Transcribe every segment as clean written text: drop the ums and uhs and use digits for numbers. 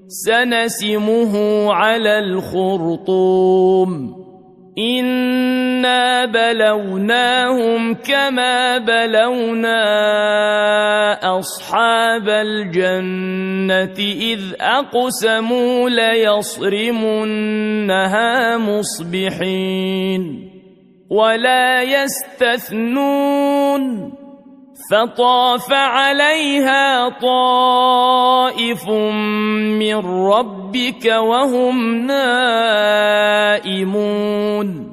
سنسمه على الخرطوم إنا بلوناهم كما بلونا أصحاب الجنة إذ أقسموا ليصرمنها مصبحين ولا يستثنون فطاف عليها طائف من ربك وهم نائمون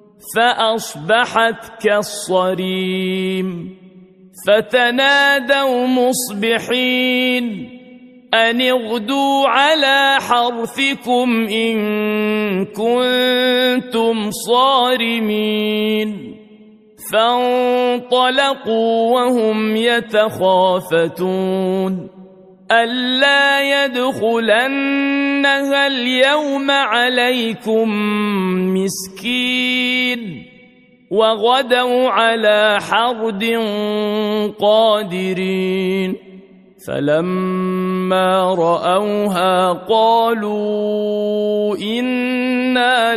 فأصبحت كالصريم فتنادوا مصبحين أن اغدوا على حرثكم إن كنتم صارمين فانطلقوا وهم يتخافتون ألا يدخلنها اليوم عليكم مسكين وغدوا على حرد قادرين فلما رأوها قالوا إنا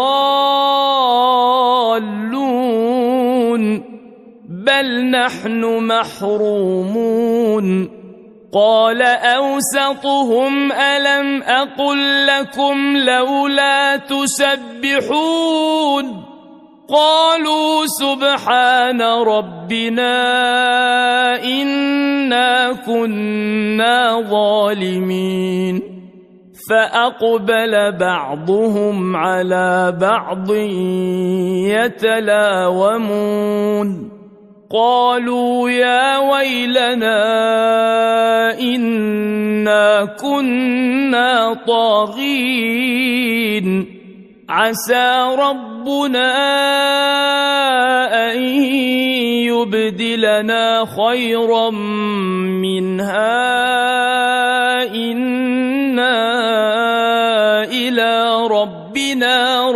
لضالون بل نحن محرومون قال أوسطهم ألم أقل لكم لولا تسبحون قالوا سبحان ربنا إنا كنا ظالمين فأقبل بعضهم على بعض يتلاومون قالوا يا ويلنا إنا كنا طاغين عسى ربنا أن يبدلنا خيرا منها إنا إلى ربنا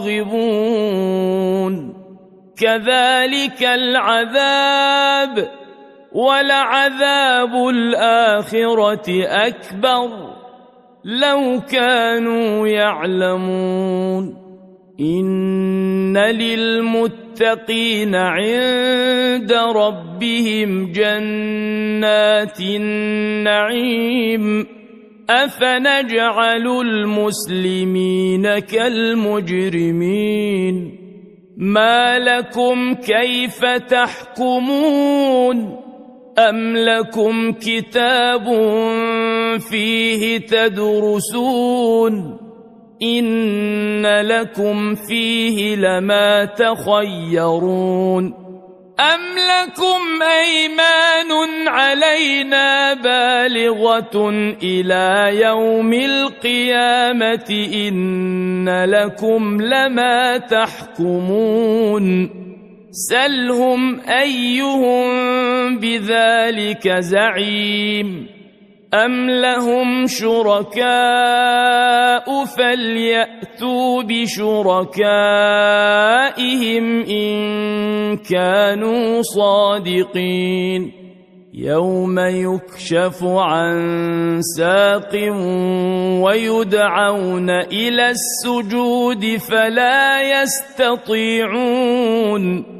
راغبون كذلك العذاب ولعذاب الآخرة أكبر لو كانوا يعلمون إن للمتقين عند ربهم جنات النعيم أفنجعل المسلمين كالمجرمين ما لكم كيف تحكمون أم لكم كتاب فيه تدرسون إن لكم فيه لما تخيرون أم لكم أيمان علينا بالغة إلى يوم القيامة إن لكم لما تحكمون سلهم أيهم بذلك زعيم أم لهم شركاء فليأتوا بشركائهم إن كانوا صادقين يوم يكشف عن ساق ويدعون إلى السجود فلا يستطيعون